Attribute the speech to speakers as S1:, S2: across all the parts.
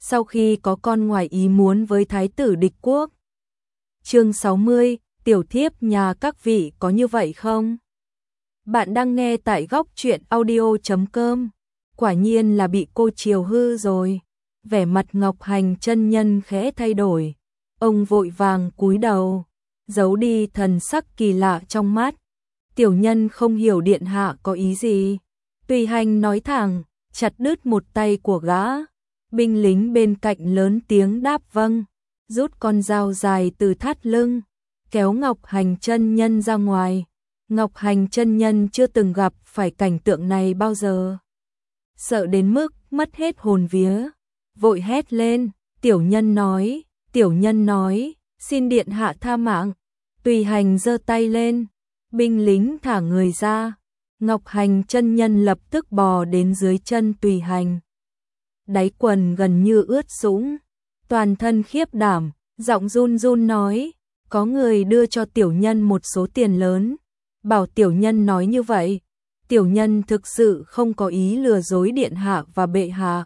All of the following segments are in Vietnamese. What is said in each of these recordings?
S1: sau khi có con ngoài ý muốn với thái tử địch quốc. Chương 60, tiểu thiếp nhà các vị có như vậy không? Bạn đang nghe tại góc truyện audio.com. Quả nhiên là bị cô chiều hư rồi. Vẻ mặt Ngọc Hành chân nhân khẽ thay đổi. Ông vội vàng cúi đầu, giấu đi thần sắc kỳ lạ trong mắt. Tiểu nhân không hiểu điện hạ có ý gì. Tùy Hành nói thẳng, chặt đứt một tay của gã. Binh lính bên cạnh lớn tiếng đáp vâng, rút con dao dài từ thắt lưng, kéo Ngọc Hành chân nhân ra ngoài. Ngọc Hành chân nhân chưa từng gặp phải cảnh tượng này bao giờ. Sợ đến mức mất hết hồn vía, vội hét lên, tiểu nhân nói, xin điện hạ tha mạng. Tùy Hành giơ tay lên, binh lính thả người ra. Ngọc Hành chân nhân lập tức bò đến dưới chân Tùy Hành. Đáy quần gần như ướt sũng, toàn thân khiếp đảm, giọng run run nói, có người đưa cho tiểu nhân một số tiền lớn, bảo tiểu nhân nói như vậy, tiểu nhân thực sự không có ý lừa dối điện hạ và bệ hạ.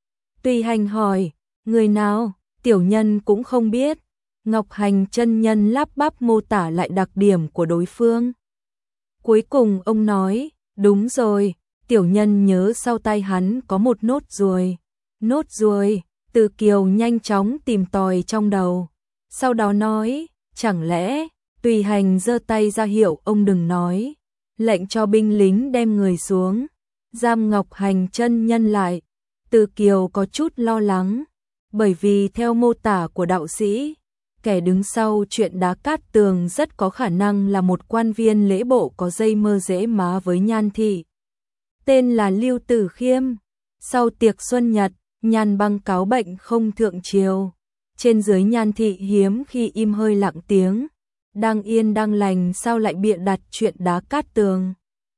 S1: Tùy Hành hỏi, người nào, tiểu nhân cũng không biết. Ngọc Hành chân nhân lắp bắp mô tả lại đặc điểm của đối phương. Cuối cùng ông nói, đúng rồi, tiểu nhân nhớ sau tay hắn có một nốt ruồi. Nốt ruồi, Từ Kiều nhanh chóng tìm tòi trong đầu. Sau đó nói, chẳng lẽ, Tùy Hành giơ tay ra hiệu ông đừng nói. Lệnh cho binh lính đem người xuống, giam Ngọc Hành chân nhân lại. Từ Kiều có chút lo lắng, bởi vì theo mô tả của đạo sĩ, kẻ đứng sau chuyện Đá Cát Tường rất có khả năng là một quan viên lễ bộ có dây mơ rễ má với Nhan thị. Tên là Lưu Tử Khiêm. Sau tiệc xuân nhật, Nhan băng cáo bệnh không thượng triều. Trên dưới Nhan thị hiếm khi im hơi lặng tiếng. Đang yên đang lành sao lại bịa đặt chuyện Đá Cát Tường?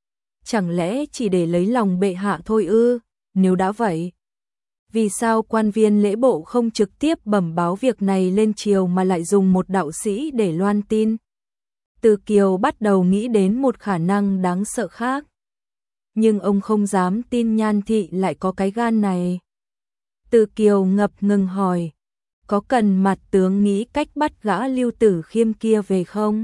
S1: Chẳng lẽ chỉ để lấy lòng bệ hạ thôi ư? Nếu đã vậy, vì sao quan viên lễ bộ không trực tiếp bẩm báo việc này lên triều mà lại dùng một đạo sĩ để loan tin? Từ Kiều bắt đầu nghĩ đến một khả năng đáng sợ khác. Nhưng ông không dám tin Nhan thị lại có cái gan này. Từ Kiều ngập ngừng hỏi, có cần mặt tướng nghĩ cách bắt gã Lưu Tử Khiêm kia về không?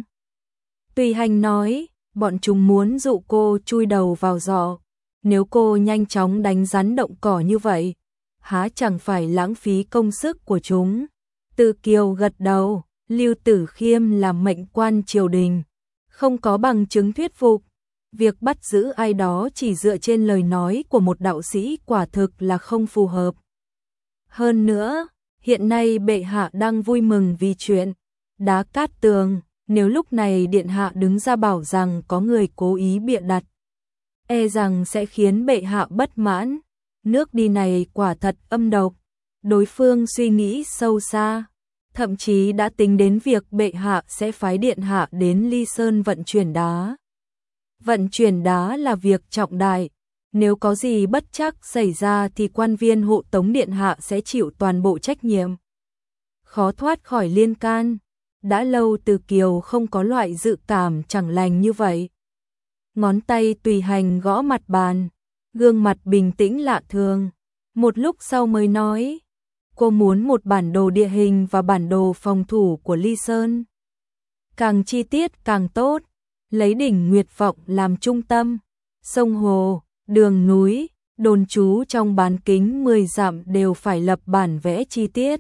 S1: Tùy Hành nói, bọn chúng muốn dụ cô chui đầu vào giỏ. Nếu cô nhanh chóng đánh rắn động cỏ như vậy, há chẳng phải lãng phí công sức của chúng. Từ Kiều gật đầu, Lưu Tử Khiêm là mệnh quan triều đình, không có bằng chứng thuyết phục. Việc bắt giữ ai đó chỉ dựa trên lời nói của một đạo sĩ quả thực là không phù hợp. Hơn nữa, hiện nay bệ hạ đang vui mừng vì chuyện Đá Cát Tường, nếu lúc này điện hạ đứng ra bảo rằng có người cố ý bịa đặt, e rằng sẽ khiến bệ hạ bất mãn. Nước đi này quả thật âm độc. Đối phương suy nghĩ sâu xa, thậm chí đã tính đến việc bệ hạ sẽ phái điện hạ đến Ly Sơn vận chuyển đá. Vận chuyển đá là việc trọng đại, nếu có gì bất trắc xảy ra thì quan viên hộ tống điện hạ sẽ chịu toàn bộ trách nhiệm. Khó thoát khỏi liên can. Đã lâu Từ Kiều không có loại dự cảm chẳng lành như vậy. Ngón tay Tùy Hành gõ mặt bàn, gương mặt bình tĩnh lạ thường. Một lúc sau mới nói, cô muốn một bản đồ địa hình và bản đồ phòng thủ của Ly Sơn. Càng chi tiết càng tốt, lấy đỉnh Nguyệt Vọng làm trung tâm, sông hồ, đường núi, đồn trú trong bán kính 10 dặm đều phải lập bản vẽ chi tiết.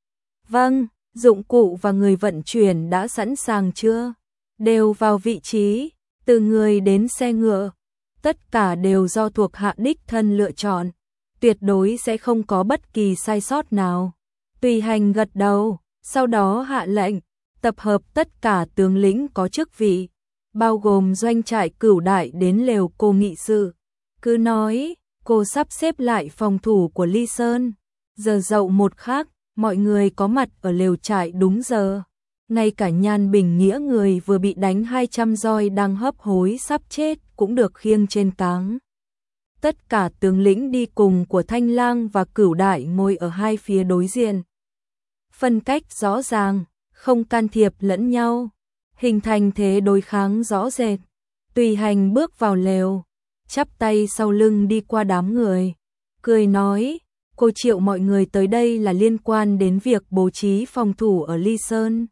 S1: Vâng, dụng cụ và người vận chuyển đã sẵn sàng chưa? Đều vào vị trí, từ người đến xe ngựa, tất cả đều do thuộc hạ đích thân lựa chọn, tuyệt đối sẽ không có bất kỳ sai sót nào. Tùy Hành gật đầu, sau đó hạ lệnh, tập hợp tất cả tướng lĩnh có chức vị, bao gồm doanh trại Cửu Đại đến lều cô nghị sự. Cứ nói, cô sắp xếp lại phòng thủ của Ly Sơn. Giờ dậu một khắc, mọi người có mặt ở lều trại đúng giờ. Ngay cả Nhan Bình Nghĩa người vừa bị đánh 200 roi đang hấp hối sắp chết cũng được khiêng trên cáng. Tất cả tướng lĩnh đi cùng của Thanh Lang và Cửu Đại ngồi ở hai phía đối diện. Phân cách rõ ràng, không can thiệp lẫn nhau, hình thành thế đối kháng rõ rệt. Tùy Hành bước vào lều, chắp tay sau lưng đi qua đám người, cười nói, cô triệu mọi người tới đây là liên quan đến việc bố trí phòng thủ ở Ly Sơn.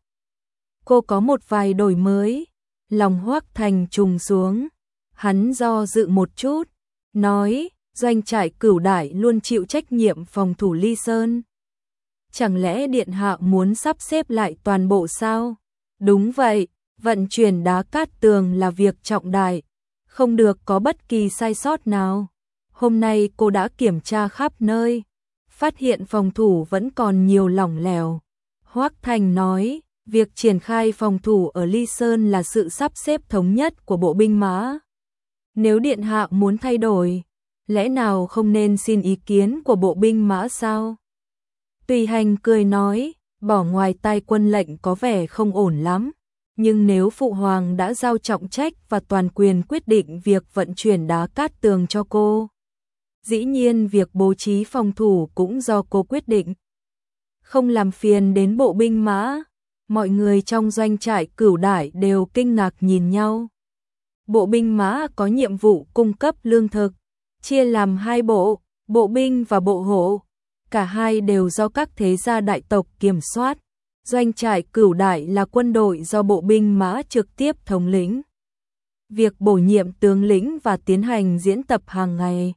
S1: Cô có một vài đổi mới. Lòng Hoắc Thành trùng xuống, hắn do dự một chút, nói, doanh trại Cửu Đại luôn chịu trách nhiệm phòng thủ Ly Sơn. Chẳng lẽ điện hạ muốn sắp xếp lại toàn bộ sao? Đúng vậy, vận chuyển đá cát tường là việc trọng đại, không được có bất kỳ sai sót nào. Hôm nay cô đã kiểm tra khắp nơi, phát hiện phòng thủ vẫn còn nhiều lỏng lẻo. Hoắc Thành nói, việc triển khai phòng thủ ở Ly Sơn là sự sắp xếp thống nhất của bộ binh mã. Nếu điện hạ muốn thay đổi, lẽ nào không nên xin ý kiến của bộ binh mã sao? Tùy Hành cười nói, bỏ ngoài tai quân lệnh có vẻ không ổn lắm, nhưng nếu phụ hoàng đã giao trọng trách và toàn quyền quyết định việc vận chuyển đá cát tường cho cô, dĩ nhiên việc bố trí phòng thủ cũng do cô quyết định. Không làm phiền đến bộ binh mã. Mọi người trong doanh trại Cửu Đại đều kinh ngạc nhìn nhau. Bộ binh mã có nhiệm vụ cung cấp lương thực, chia làm hai bộ, bộ binh và bộ hộ. Cả hai đều do các thế gia đại tộc kiểm soát. Doanh trại Cửu Đại là quân đội do bộ binh mã trực tiếp thống lĩnh. Việc bổ nhiệm tướng lĩnh và tiến hành diễn tập hàng ngày,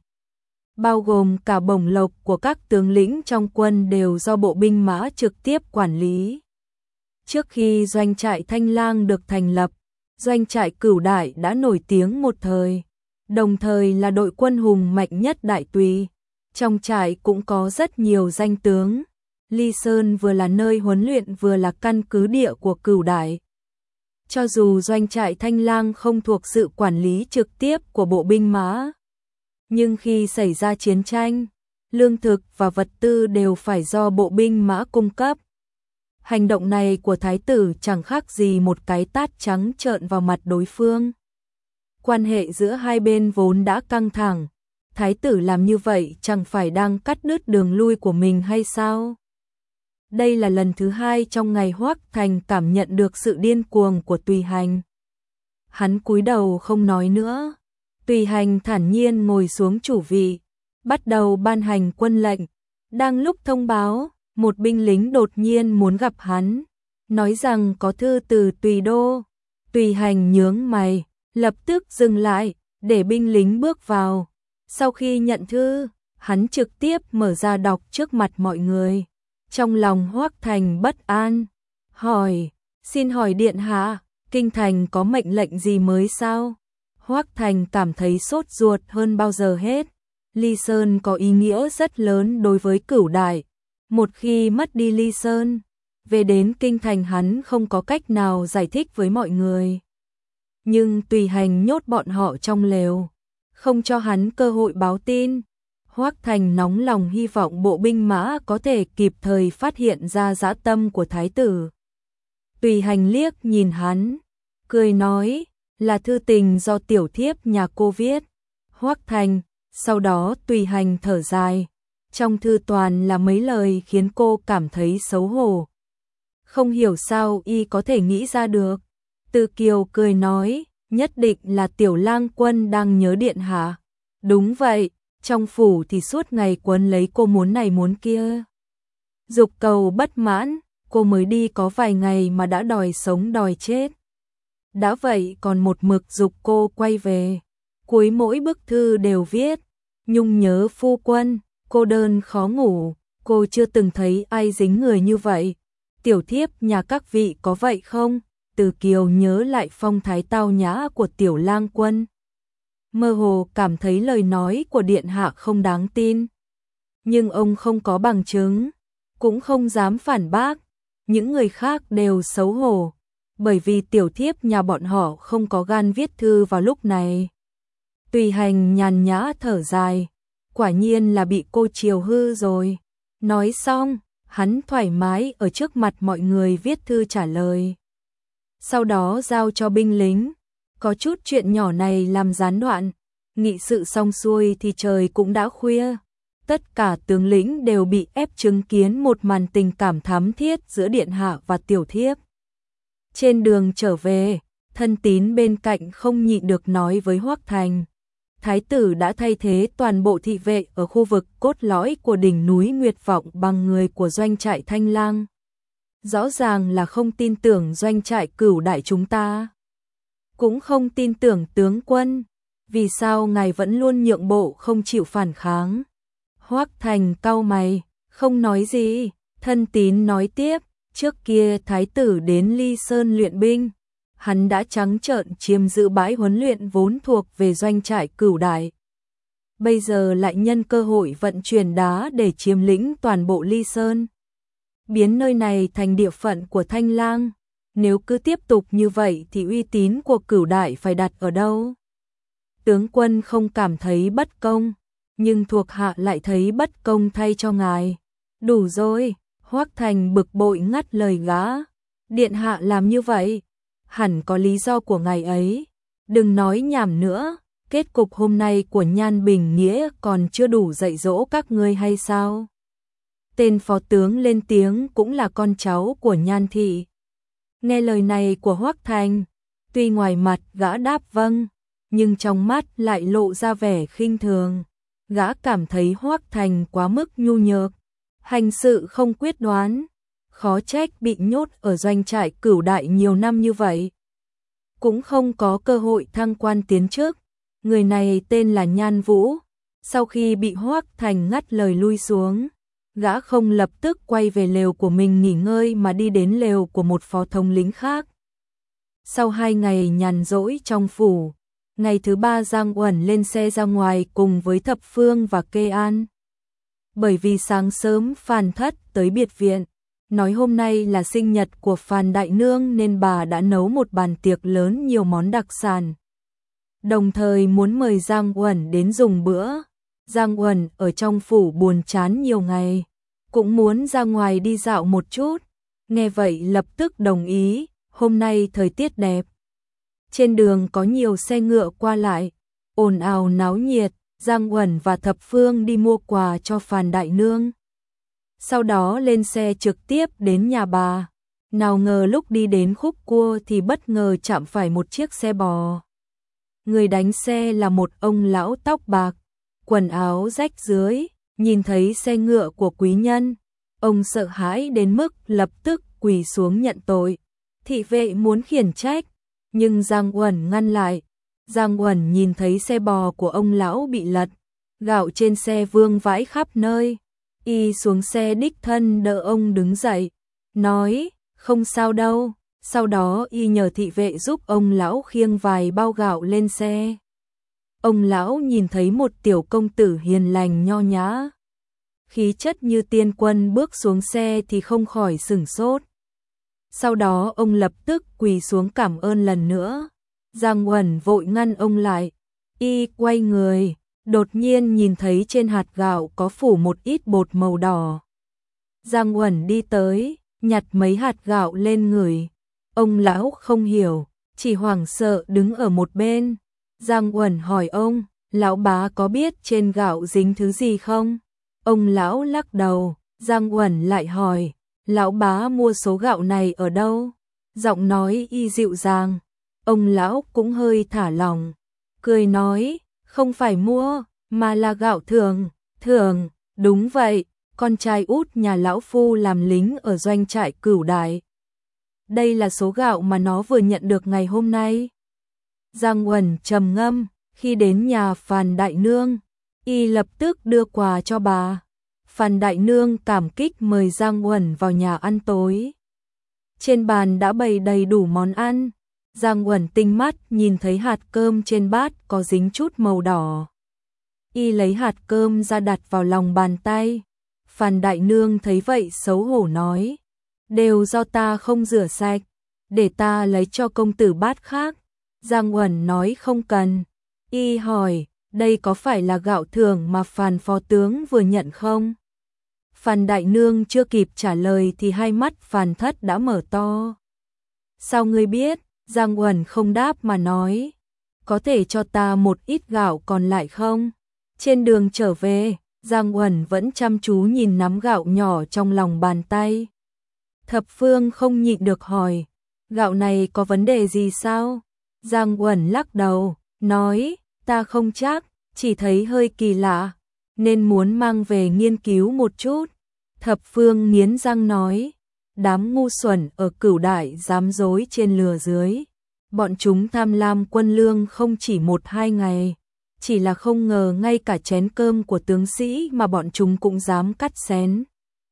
S1: bao gồm cả bổng lộc của các tướng lĩnh trong quân đều do bộ binh mã trực tiếp quản lý. Trước khi doanh trại Thanh Lang được thành lập, doanh trại Cửu Đại đã nổi tiếng một thời, đồng thời là đội quân hùng mạnh nhất Đại Tùy. Trong trại cũng có rất nhiều danh tướng. Ly Sơn vừa là nơi huấn luyện vừa là căn cứ địa của Cửu Đại. Cho dù doanh trại Thanh Lang không thuộc sự quản lý trực tiếp của bộ binh mã, nhưng khi xảy ra chiến tranh, lương thực và vật tư đều phải do bộ binh mã cung cấp. Hành động này của thái tử chẳng khác gì một cái tát trắng trợn vào mặt đối phương. Quan hệ giữa hai bên vốn đã căng thẳng, thái tử làm như vậy chẳng phải đang cắt đứt đường lui của mình hay sao? Đây là lần thứ hai trong ngày Hoắc Thành cảm nhận được sự điên cuồng của Tùy Hành. Hắn cúi đầu không nói nữa. Tùy Hành thản nhiên ngồi xuống chủ vị, bắt đầu ban hành quân lệnh. Đang lúc thông báo, một binh lính đột nhiên muốn gặp hắn, nói rằng có thư từ Tùy Đô. Tùy Hành nhướng mày, lập tức dừng lại, để binh lính bước vào. Sau khi nhận thư, hắn trực tiếp mở ra đọc trước mặt mọi người. Trong lòng Hoắc Thành bất an, hỏi, xin hỏi điện hạ, kinh thành có mệnh lệnh gì mới sao? Hoắc Thành cảm thấy sốt ruột hơn bao giờ hết. Ly Sơn có ý nghĩa rất lớn đối với Cửu Đại. Một khi mất đi Ly Sơn, về đến kinh thành hắn không có cách nào giải thích với mọi người. Nhưng Tùy Hành nhốt bọn họ trong lều, không cho hắn cơ hội báo tin. Hoắc Thành nóng lòng hy vọng bộ binh mã có thể kịp thời phát hiện ra dã tâm của thái tử. Tùy Hành liếc nhìn hắn, cười nói, là thư tình do tiểu thiếp nhà cô viết. Hoắc Thành, sau đó Tùy Hành thở dài, trong thư toàn là mấy lời khiến cô cảm thấy xấu hổ. Không hiểu sao y có thể nghĩ ra được. Từ Kiều cười nói, nhất định là Tiểu Lang Quân đang nhớ điện hạ. Đúng vậy, trong phủ thì suốt ngày quấn lấy cô muốn này muốn kia. Dục cầu bất mãn, cô mới đi có vài ngày mà đã đòi sống đòi chết. Đã vậy còn một mực dục cô quay về. Cuối mỗi bức thư đều viết, nhung nhớ phu quân, cô đơn khó ngủ, cô chưa từng thấy ai dính người như vậy. Tiểu thiếp nhà các vị có vậy không? Từ Kiều nhớ lại phong thái tao nhã của Tiểu Lang Quân, mơ hồ cảm thấy lời nói của điện hạ không đáng tin. Nhưng ông không có bằng chứng, cũng không dám phản bác. Những người khác đều xấu hổ, bởi vì tiểu thiếp nhà bọn họ không có gan viết thư vào lúc này. Tùy Hành nhàn nhã thở dài, quả nhiên là bị cô chiều hư rồi. Nói xong, hắn thoải mái ở trước mặt mọi người viết thư trả lời. Sau đó giao cho binh lính. Có chút chuyện nhỏ này làm gián đoạn. Nghị sự xong xuôi thì trời cũng đã khuya. Tất cả tướng lĩnh đều bị ép chứng kiến một màn tình cảm thắm thiết giữa điện hạ và tiểu thiếp. Trên đường trở về, Thân Tín bên cạnh không nhịn được nói với Hoắc Thành, Thái tử đã thay thế toàn bộ thị vệ ở khu vực cốt lõi của đỉnh núi Nguyệt Vọng bằng người của doanh trại Thanh Lang. Rõ ràng là không tin tưởng doanh trại Cửu Đại chúng ta. Cũng không tin tưởng tướng quân. Vì sao ngài vẫn luôn nhượng bộ không chịu phản kháng? Hoắc Thành cau mày, không nói gì. Thân Tín nói tiếp, trước kia thái tử đến Ly Sơn luyện binh, hắn đã trắng trợn chiếm giữ bãi huấn luyện vốn thuộc về doanh trại Cửu Đại. Bây giờ lại nhân cơ hội vận chuyển đá để chiếm lĩnh toàn bộ Ly Sơn, biến nơi này thành địa phận của Thanh Lang. Nếu cứ tiếp tục như vậy thì uy tín của Cửu Đại phải đặt ở đâu? Tướng quân không cảm thấy bất công, nhưng thuộc hạ lại thấy bất công thay cho ngài. Đủ rồi, Hoắc Thành bực bội ngắt lời gã. Điện hạ làm như vậy, hẳn có lý do của ngài ấy. Đừng nói nhảm nữa, kết cục hôm nay của Nhan Bình Nghĩa còn chưa đủ dạy dỗ các ngươi hay sao? Tên phó tướng lên tiếng cũng là con cháu của Nhan thị. Nghe lời này của Hoắc Thành, tuy ngoài mặt gã đáp vâng, nhưng trong mắt lại lộ ra vẻ khinh thường. Gã cảm thấy Hoắc Thành quá mức nhu nhược, hành sự không quyết đoán, khó trách bị nhốt ở doanh trại Cửu Đại nhiều năm như vậy, cũng không có cơ hội thăng quan tiến chức. Người này tên là Nhan Vũ. Sau khi bị Hoắc Thành ngắt lời lui xuống, gã không lập tức quay về lều của mình nghỉ ngơi mà đi đến lều của một phó thống lĩnh khác. Sau 2 ngày nhàn rỗi trong phủ, ngày thứ 3 Giang Uẩn lên xe ra ngoài cùng với Thập Phương và Kê An. Bởi vì sáng sớm Phan Thất tới biệt viện, nói hôm nay là sinh nhật của Phan Đại Nương nên bà đã nấu một bàn tiệc lớn nhiều món đặc sản. Đồng thời muốn mời Giang Uẩn đến dùng bữa. Giang Uẩn ở trong phủ buồn chán nhiều ngày, cũng muốn ra ngoài đi dạo một chút. Nghe vậy lập tức đồng ý, hôm nay thời tiết đẹp. Trên đường có nhiều xe ngựa qua lại, ồn ào náo nhiệt. Giang Uẩn và Thập Phương đi mua quà cho Phan Đại Nương. Sau đó lên xe trực tiếp đến nhà bà. Nào ngờ lúc đi đến khúc cua thì bất ngờ chạm phải một chiếc xe bò. Người đánh xe là một ông lão tóc bạc, quần áo rách rưới, nhìn thấy xe ngựa của quý nhân. Ông sợ hãi đến mức lập tức quỳ xuống nhận tội. Thị vệ muốn khiển trách, nhưng Giang Uẩn ngăn lại. Giang Uẩn nhìn thấy xe bò của ông lão bị lật, gạo trên xe vương vãi khắp nơi. Y xuống xe đích thân đỡ ông đứng dậy, nói, không sao đâu. Sau đó y nhờ thị vệ giúp ông lão khiêng vài bao gạo lên xe. Ông lão nhìn thấy một tiểu công tử hiền lành nho nhã, khí chất như tiên quân bước xuống xe thì không khỏi sửng sốt. Sau đó ông lập tức quỳ xuống cảm ơn lần nữa. Giang Uẩn vội ngăn ông lại. Y quay người, đột nhiên nhìn thấy trên hạt gạo có phủ một ít bột màu đỏ. Giang Uẩn đi tới, nhặt mấy hạt gạo lên ngửi. Ông lão không hiểu, chỉ hoảng sợ đứng ở một bên. Giang Uẩn hỏi ông, lão bá có biết trên gạo dính thứ gì không? Ông lão lắc đầu. Giang Uẩn lại hỏi, lão bá mua số gạo này ở đâu? Giọng nói y dịu dàng. Ông lão cũng hơi thả lỏng, cười nói, không phải mua, mà là gạo thường. Thường, đúng vậy, con trai út nhà lão phu làm lính ở doanh trại Cửu Đại. Đây là số gạo mà nó vừa nhận được ngày hôm nay. Giang Uẩn trầm ngâm, khi đến nhà Phan Đại Nương, y lập tức đưa quà cho bà. Phan Đại Nương cảm kích mời Giang Uẩn vào nhà ăn tối. Trên bàn đã bày đầy đủ món ăn. Giang Uẩn tinh mắt nhìn thấy hạt cơm trên bát có dính chút màu đỏ. Y lấy hạt cơm ra đặt vào lòng bàn tay. Phan Đại Nương thấy vậy xấu hổ nói, đều do ta không rửa sạch, để ta lấy cho công tử bát khác. Giang Uẩn nói không cần. Y hỏi, đây có phải là gạo thường mà Phan phó tướng vừa nhận không? Phan Đại Nương chưa kịp trả lời thì hai mắt Phan Thất đã mở to. Sao ngươi biết? Giang Uẩn không đáp mà nói, có thể cho ta một ít gạo còn lại không? Trên đường trở về, Giang Uẩn vẫn chăm chú nhìn nắm gạo nhỏ trong lòng bàn tay. Thập Phương không nhịn được hỏi, gạo này có vấn đề gì sao? Giang Uẩn lắc đầu, nói, ta không chắc, chỉ thấy hơi kỳ lạ, nên muốn mang về nghiên cứu một chút. Thập Phương nghiến răng nói, đám ngu xuẩn ở Cửu Đại dám dối trên lừa dưới. Bọn chúng tham lam quân lương không chỉ 1-2 ngày, chỉ là không ngờ ngay cả chén cơm của tướng sĩ mà bọn chúng cũng dám cắt xén.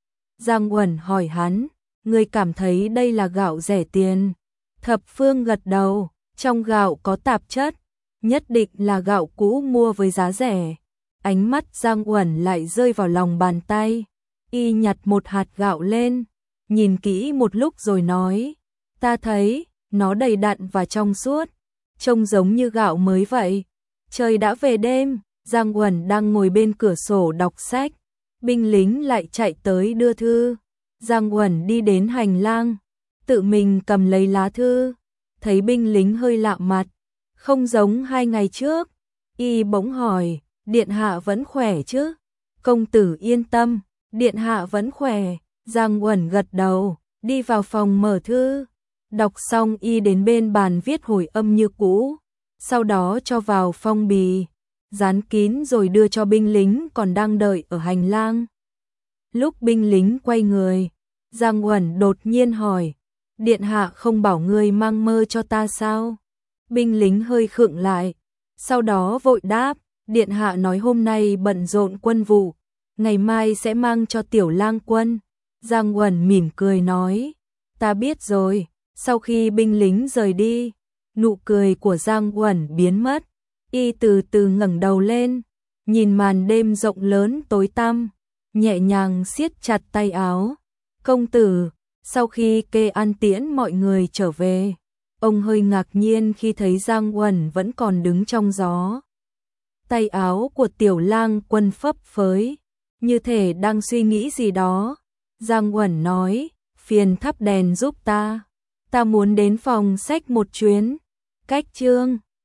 S1: Giang Uẩn hỏi hắn, ngươi cảm thấy đây là gạo rẻ tiền? Thập Phương gật đầu, trong gạo có tạp chất, nhất định là gạo cũ mua với giá rẻ. Ánh mắt Giang Uẩn lại rơi vào lòng bàn tay, y nhặt một hạt gạo lên, nhìn kỹ một lúc rồi nói, ta thấy nó đầy đặn và trong suốt, trông giống như gạo mới vậy. Trời đã về đêm, Giang Uẩn đang ngồi bên cửa sổ đọc sách, binh lính lại chạy tới đưa thư. Giang Uẩn đi đến hành lang, tự mình cầm lấy lá thư, thấy binh lính hơi lạ mặt, không giống 2 ngày trước. Y bỗng hỏi, điện hạ vẫn khỏe chứ? Công tử yên tâm, điện hạ vẫn khỏe. Giang Uẩn gật đầu, đi vào phòng mở thư. Đọc xong y đến bên bàn viết hồi âm như cũ, sau đó cho vào phong bì, dán kín rồi đưa cho binh lính còn đang đợi ở hành lang. Lúc binh lính quay người, Giang Uẩn đột nhiên hỏi, điện hạ không bảo ngươi mang mơ cho ta sao? Binh lính hơi khựng lại, sau đó vội đáp, điện hạ nói hôm nay bận rộn quân vụ, ngày mai sẽ mang cho tiểu lang quân. Giang Uẩn mỉm cười nói, ta biết rồi. Sau khi binh lính rời đi, nụ cười của Giang Uẩn biến mất, y từ từ ngẩng đầu lên, nhìn màn đêm rộng lớn tối tăm, nhẹ nhàng siết chặt tay áo. Công tử, sau khi kê an tiễn mọi người trở về, ông hơi ngạc nhiên khi thấy Giang Uẩn vẫn còn đứng trong gió. Tay áo của tiểu lang quân phấp phới, như thể đang suy nghĩ gì đó. Giang Uẩn nói, phiền thắp đèn giúp ta. Ta muốn đến phòng sách một chuyến. Cách chương